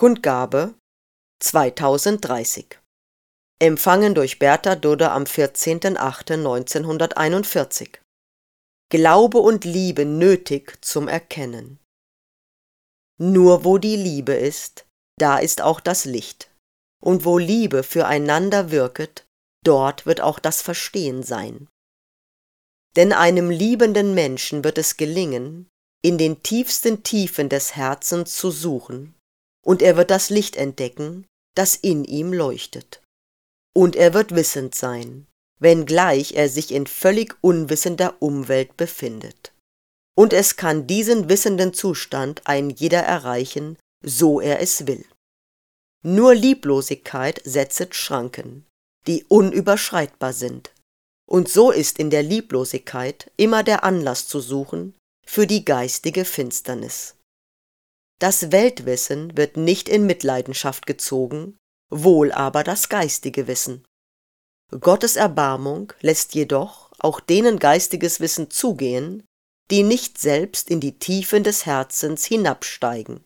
Kundgabe 2030. Empfangen durch Bertha Dudde am 14.08.1941. Glaube und Liebe nötig zum Erkennen. Nur wo die Liebe ist, da ist auch das Licht. Und wo Liebe füreinander wirket, dort wird auch das Verstehen sein. Denn einem liebenden Menschen wird es gelingen, in den tiefsten Tiefen des Herzens zu suchen, und er wird das Licht entdecken, das in ihm leuchtet. Und er wird wissend sein, wenngleich er sich in völlig unwissender Umwelt befindet. Und es kann diesen wissenden Zustand ein jeder erreichen, so er es will. Nur Lieblosigkeit setzet Schranken, die unüberschreitbar sind. Und so ist in der Lieblosigkeit immer der Anlass zu suchen für die geistige Finsternis. Das Weltwissen wird nicht in Mitleidenschaft gezogen, wohl aber das geistige Wissen. Gottes Erbarmung lässt jedoch auch denen geistiges Wissen zugehen, die nicht selbst in die Tiefen des Herzens hinabsteigen.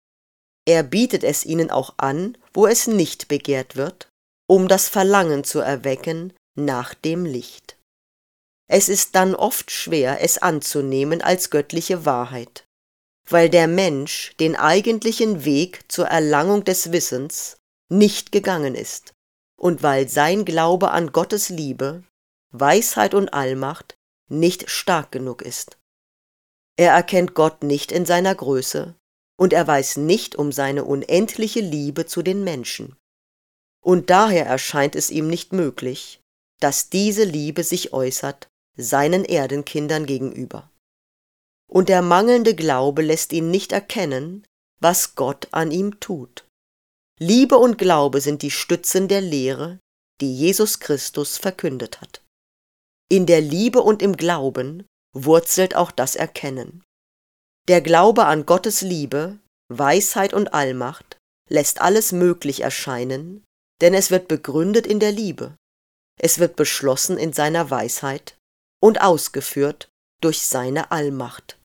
Er bietet es ihnen auch an, wo es nicht begehrt wird, um das Verlangen zu erwecken nach dem Licht. Es ist dann oft schwer, es anzunehmen als göttliche Wahrheit, weil der Mensch den eigentlichen Weg zur Erlangung des Wissens nicht gegangen ist und weil sein Glaube an Gottes Liebe, Weisheit und Allmacht nicht stark genug ist. Er erkennt Gott nicht in seiner Größe und er weiß nicht um seine unendliche Liebe zu den Menschen. Und daher erscheint es ihm nicht möglich, dass diese Liebe sich äußert seinen Erdenkindern gegenüber. Und der mangelnde Glaube lässt ihn nicht erkennen, was Gott an ihm tut. Liebe und Glaube sind die Stützen der Lehre, die Jesus Christus verkündet hat. In der Liebe und im Glauben wurzelt auch das Erkennen. Der Glaube an Gottes Liebe, Weisheit und Allmacht lässt alles möglich erscheinen, denn es wird begründet in der Liebe, es wird beschlossen in seiner Weisheit und ausgeführt durch seine Allmacht.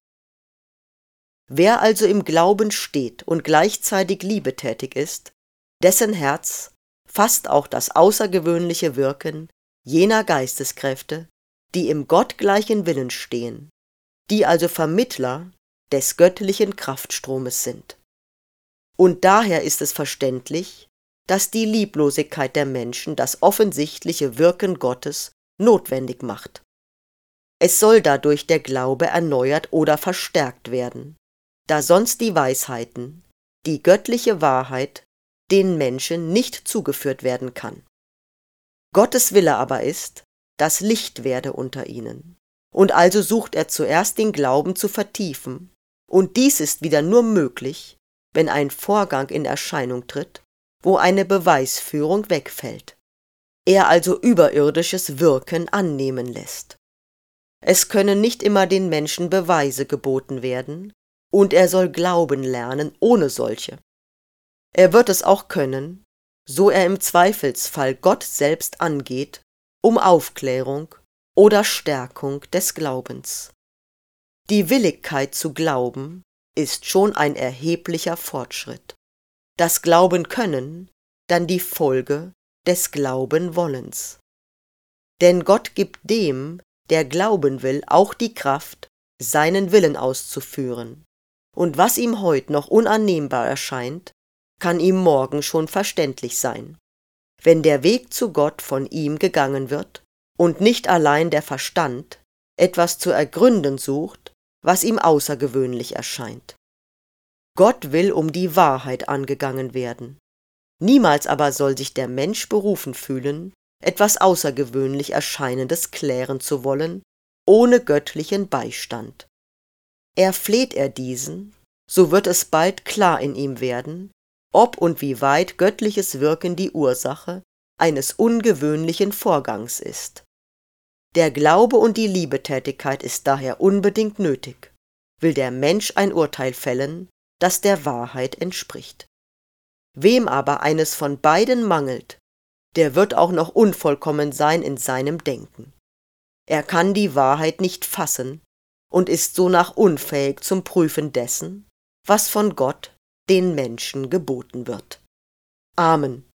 Wer also im Glauben steht und gleichzeitig liebetätig ist, dessen Herz fasst auch das außergewöhnliche Wirken jener Geisteskräfte, die im gottgleichen Willen stehen, die also Vermittler des göttlichen Kraftstromes sind. Und daher ist es verständlich, dass die Lieblosigkeit der Menschen das offensichtliche Wirken Gottes notwendig macht. Es soll dadurch der Glaube erneuert oder verstärkt werden, da sonst die Weisheiten, die göttliche Wahrheit, den Menschen nicht zugeführt werden kann. Gottes Wille aber ist, dass Licht werde unter ihnen. Und also sucht er zuerst den Glauben zu vertiefen, und dies ist wieder nur möglich, wenn ein Vorgang in Erscheinung tritt, wo eine Beweisführung wegfällt, er also überirdisches Wirken annehmen lässt. Es können nicht immer den Menschen Beweise geboten werden, und er soll glauben lernen ohne solche. Er wird es auch können, so er im Zweifelsfall Gott selbst angeht, um Aufklärung oder Stärkung des Glaubens. Die Willigkeit zu glauben ist schon ein erheblicher Fortschritt. Das Glauben können, dann die Folge des Glaubenwollens. Denn Gott gibt dem, der glauben will, auch die Kraft, seinen Willen auszuführen. Und was ihm heut noch unannehmbar erscheint, kann ihm morgen schon verständlich sein, wenn der Weg zu Gott von ihm gegangen wird und nicht allein der Verstand etwas zu ergründen sucht, was ihm außergewöhnlich erscheint. Gott will um die Wahrheit angegangen werden. Niemals aber soll sich der Mensch berufen fühlen, etwas außergewöhnlich Erscheinendes klären zu wollen, ohne göttlichen Beistand. Erfleht er diesen, so wird es bald klar in ihm werden, ob und wie weit göttliches Wirken die Ursache eines ungewöhnlichen Vorgangs ist. Der Glaube und die Liebetätigkeit ist daher unbedingt nötig, will der Mensch ein Urteil fällen, das der Wahrheit entspricht. Wem aber eines von beiden mangelt, der wird auch noch unvollkommen sein in seinem Denken. Er kann die Wahrheit nicht fassen und ist sonach unfähig zum Prüfen dessen, was von Gott, den Menschen geboten wird. Amen.